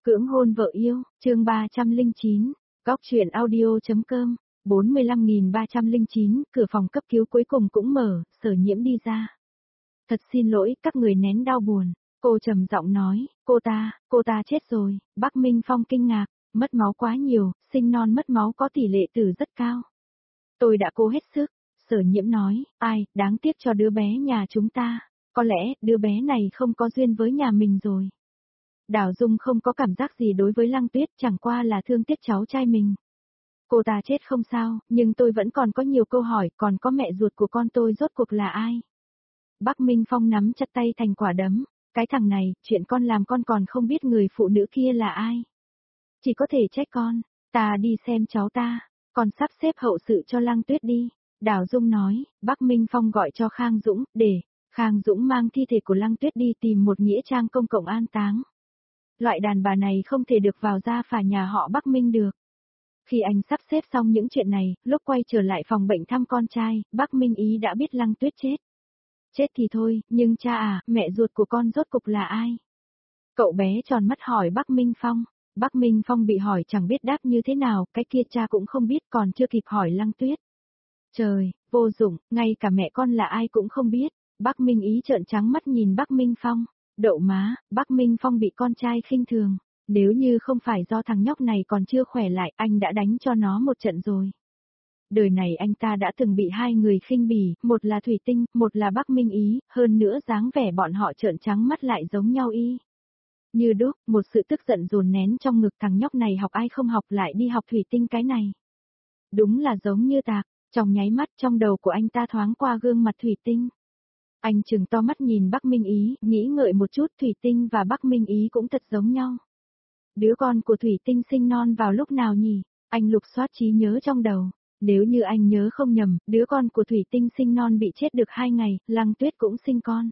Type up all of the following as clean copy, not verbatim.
Cưỡng hôn vợ yêu, chương 309, góc truyện audio.com, 45.309, cửa phòng cấp cứu cuối cùng cũng mở, Sở Nhiễm đi ra. Thật xin lỗi, các người nén đau buồn, cô trầm giọng nói, cô ta chết rồi. Bắc Minh Phong kinh ngạc, mất máu quá nhiều, sinh non mất máu có tỷ lệ tử rất cao. Tôi đã cố hết sức, Sở Nhiễm nói, ai, đáng tiếc cho đứa bé nhà chúng ta, có lẽ đứa bé này không có duyên với nhà mình rồi. Đào Dung không có cảm giác gì đối với Lăng Tuyết, chẳng qua là thương tiếc cháu trai mình. Cô ta chết không sao, nhưng tôi vẫn còn có nhiều câu hỏi, còn có mẹ ruột của con tôi rốt cuộc là ai? Bắc Minh Phong nắm chặt tay thành quả đấm, cái thằng này, chuyện con làm con còn không biết người phụ nữ kia là ai. Chỉ có thể trách con, ta đi xem cháu ta, con sắp xếp hậu sự cho Lăng Tuyết đi. Đào Dung nói, Bắc Minh Phong gọi cho Khang Dũng, để Khang Dũng mang thi thể của Lăng Tuyết đi tìm một nghĩa trang công cộng an táng. Loại đàn bà này không thể được vào gia phả nhà họ Bắc Minh được. Khi anh sắp xếp xong những chuyện này, lúc quay trở lại phòng bệnh thăm con trai, Bắc Minh Ý đã biết Lăng Tuyết chết. Chết thì thôi, nhưng cha à, mẹ ruột của con rốt cục là ai? Cậu bé tròn mắt hỏi Bắc Minh Phong. Bắc Minh Phong bị hỏi chẳng biết đáp như thế nào, cái kia cha cũng không biết, còn chưa kịp hỏi Lăng Tuyết. Trời, vô dụng, ngay cả mẹ con là ai cũng không biết. Bắc Minh Ý trợn trắng mắt nhìn Bắc Minh Phong. Đậu má, Bắc Minh Phong bị con trai khinh thường. Nếu như không phải do thằng nhóc này còn chưa khỏe lại, anh đã đánh cho nó một trận rồi. Đời này anh ta đã từng bị hai người khinh bỉ, một là Thủy Tinh, một là Bắc Minh Ý, hơn nữa dáng vẻ bọn họ trợn trắng mắt lại giống nhau y. Như đúc, một sự tức giận dồn nén trong ngực, thằng nhóc này học ai không học lại đi học Thủy Tinh cái này. Đúng là giống như tạc, trong nháy mắt trong đầu của anh ta thoáng qua gương mặt Thủy Tinh. Anh trừng to mắt nhìn Bắc Minh Ý, nghĩ ngợi một chút, Thủy Tinh và Bắc Minh Ý cũng thật giống nhau. Đứa con của Thủy Tinh sinh non vào lúc nào nhỉ? Anh lục soát trí nhớ trong đầu. Nếu như anh nhớ không nhầm, đứa con của Thủy Tinh sinh non bị chết được 2 ngày, Lăng Tuyết cũng sinh con.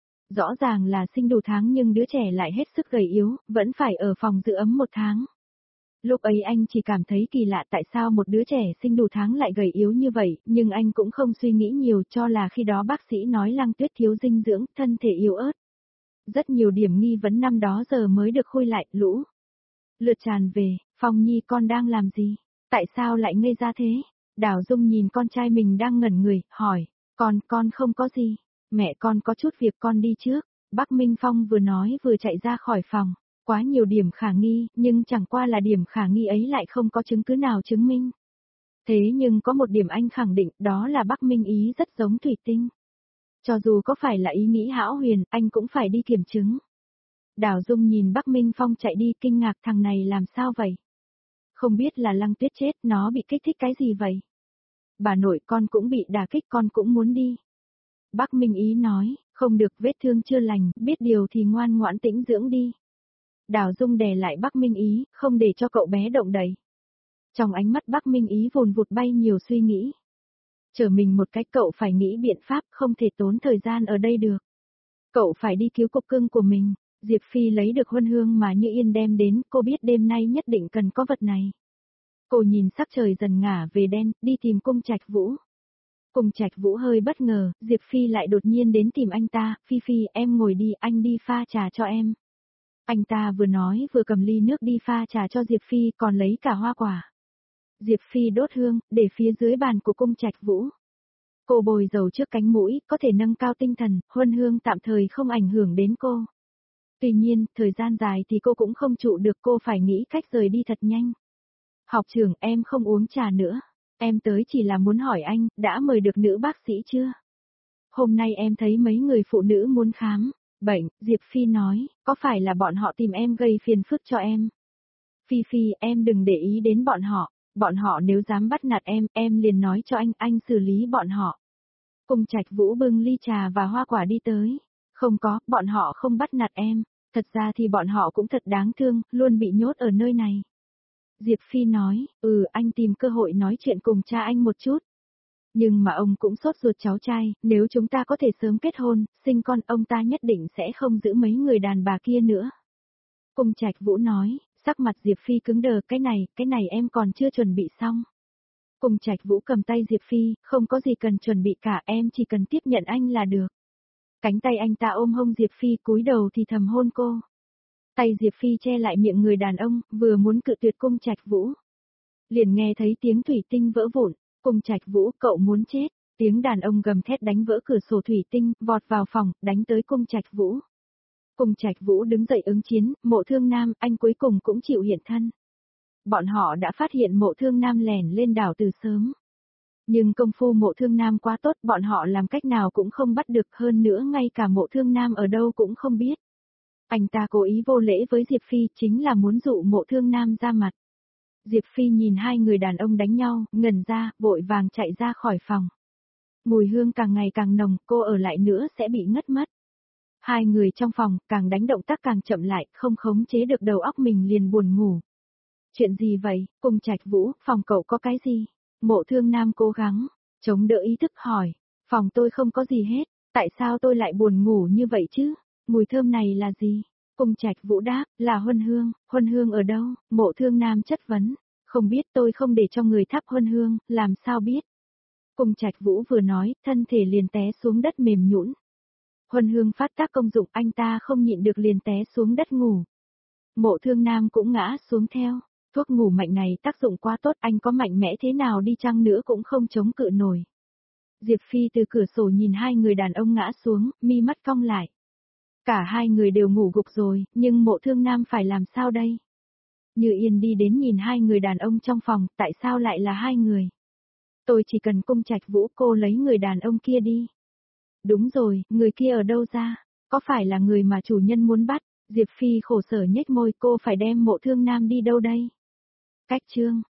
Rõ ràng là sinh đủ tháng nhưng đứa trẻ lại hết sức gầy yếu, vẫn phải ở phòng giữ ấm 1 tháng. Lúc ấy anh chỉ cảm thấy kỳ lạ tại sao một đứa trẻ sinh đủ tháng lại gầy yếu như vậy, nhưng anh cũng không suy nghĩ nhiều, cho là khi đó bác sĩ nói Lăng Tuyết thiếu dinh dưỡng, thân thể yếu ớt. Rất nhiều điểm nghi vấn năm đó giờ mới được khui lại, lũ lượt tràn về. Phong Nhi, con đang làm gì? Tại sao lại ngây ra thế? Đào Dung nhìn con trai mình đang ngẩn người, hỏi, con không có gì, mẹ con có chút việc con đi trước. Bắc Minh Phong vừa nói vừa chạy ra khỏi phòng, quá nhiều điểm khả nghi, nhưng chẳng qua là điểm khả nghi ấy lại không có chứng cứ nào chứng minh. Thế nhưng có một điểm anh khẳng định, đó là Bắc Minh Ý rất giống Thủy Tinh. Cho dù có phải là ý nghĩ hão huyền, anh cũng phải đi kiểm chứng. Đào Dung nhìn Bắc Minh Phong chạy đi kinh ngạc, thằng này làm sao vậy? Không biết là Lăng Tuyết chết, nó bị kích thích cái gì vậy? Bà nội, con cũng bị đả kích, con cũng muốn đi. Bắc Minh Ý nói, không được, vết thương chưa lành, biết điều thì ngoan ngoãn tĩnh dưỡng đi. Đào Dung đè lại Bắc Minh Ý, không để cho cậu bé động đậy. Trong ánh mắt Bắc Minh Ý vồn vụt bay nhiều suy nghĩ. Chờ mình một cách, cậu phải nghĩ biện pháp, không thể tốn thời gian ở đây được. Cậu phải đi cứu cục cưng của mình. Diệp Phi lấy được huân hương mà Như Yên đem đến, cô biết đêm nay nhất định cần có vật này. Cô nhìn sắc trời dần ngả về đen, đi tìm Cung Trạch Vũ. Cung Trạch Vũ hơi bất ngờ, Diệp Phi lại đột nhiên đến tìm anh ta, Phi, em ngồi đi, anh đi pha trà cho em. Anh ta vừa nói vừa cầm ly nước đi pha trà cho Diệp Phi, còn lấy cả hoa quả. Diệp Phi đốt hương, để phía dưới bàn của Cung Trạch Vũ. Cô bồi dầu trước cánh mũi, có thể nâng cao tinh thần, huân hương tạm thời không ảnh hưởng đến cô. Tuy nhiên, thời gian dài thì cô cũng không trụ được, cô phải nghĩ cách rời đi thật nhanh. Học trưởng, em không uống trà nữa. Em tới chỉ là muốn hỏi anh, đã mời được nữ bác sĩ chưa? Hôm nay em thấy mấy người phụ nữ muốn khám bệnh, Diệp Phi nói, có phải là bọn họ tìm em gây phiền phức cho em? Phi, em đừng để ý đến bọn họ nếu dám bắt nạt em liền nói cho anh xử lý bọn họ. Cung Trạch Vũ bưng ly trà và hoa quả đi tới. Không có, bọn họ không bắt nạt em. Thật ra thì bọn họ cũng thật đáng thương, luôn bị nhốt ở nơi này. Diệp Phi nói, anh tìm cơ hội nói chuyện cùng cha anh một chút. Nhưng mà ông cũng sốt ruột cháu trai, nếu chúng ta có thể sớm kết hôn, sinh con, ông ta nhất định sẽ không giữ mấy người đàn bà kia nữa. Cung Trạch Vũ nói, sắc mặt Diệp Phi cứng đờ, cái này em còn chưa chuẩn bị xong. Cung Trạch Vũ cầm tay Diệp Phi, không có gì cần chuẩn bị cả, em chỉ cần tiếp nhận anh là được. Cánh tay anh ta ôm hông Diệp Phi, cúi đầu thì thầm hôn cô. Tay Diệp Phi che lại miệng người đàn ông, vừa muốn cự tuyệt Cung Trạch Vũ. Liền nghe thấy tiếng thủy tinh vỡ vụn, Cung Trạch Vũ, cậu muốn chết. Tiếng đàn ông gầm thét đánh vỡ cửa sổ thủy tinh, vọt vào phòng, đánh tới Cung Trạch Vũ. Cung Trạch Vũ đứng dậy ứng chiến, Mộ Thương Nam, anh cuối cùng cũng chịu hiện thân. Bọn họ đã phát hiện Mộ Thương Nam lẻn lên đảo từ sớm. Nhưng công phu Mộ Thương Nam quá tốt, bọn họ làm cách nào cũng không bắt được, hơn nữa ngay cả Mộ Thương Nam ở đâu cũng không biết. Anh ta cố ý vô lễ với Diệp Phi chính là muốn dụ Mộ Thương Nam ra mặt. Diệp Phi nhìn hai người đàn ông đánh nhau, ngẩn ra, vội vàng chạy ra khỏi phòng. Mùi hương càng ngày càng nồng, cô ở lại nữa sẽ bị ngất mất. Hai người trong phòng, càng đánh động tác càng chậm lại, không khống chế được đầu óc mình liền buồn ngủ. Chuyện gì vậy, Cung Trạch Vũ, phòng cậu có cái gì? Mộ Thương Nam cố gắng, chống đỡ ý thức hỏi. Phòng tôi không có gì hết, tại sao tôi lại buồn ngủ như vậy chứ? Mùi thơm này là gì? Cung Trạch Vũ đáp, là huân hương ở đâu? Mộ Thương Nam chất vấn, không biết, tôi không để cho người thắp huân hương, làm sao biết? Cung Trạch Vũ vừa nói, thân thể liền té xuống đất mềm nhũn. Huân hương phát tác công dụng, anh ta không nhịn được liền té xuống đất ngủ. Mộ Thương Nam cũng ngã xuống theo. Thuốc ngủ mạnh này tác dụng quá tốt, anh có mạnh mẽ thế nào đi chăng nữa cũng không chống cự nổi. Diệp Phi từ cửa sổ nhìn hai người đàn ông ngã xuống, mi mắt cong lại. Cả hai người đều ngủ gục rồi, nhưng Mộ Thương Nam phải làm sao đây? Như Yên đi đến nhìn hai người đàn ông trong phòng, tại sao lại là hai người? Tôi chỉ cần Cung Trạch Vũ, cô lấy người đàn ông kia đi. Đúng rồi, người kia ở đâu ra? Có phải là người mà chủ nhân muốn bắt? Diệp Phi khổ sở nhếch môi, cô phải đem Mộ Thương Nam đi đâu đây? Cách chương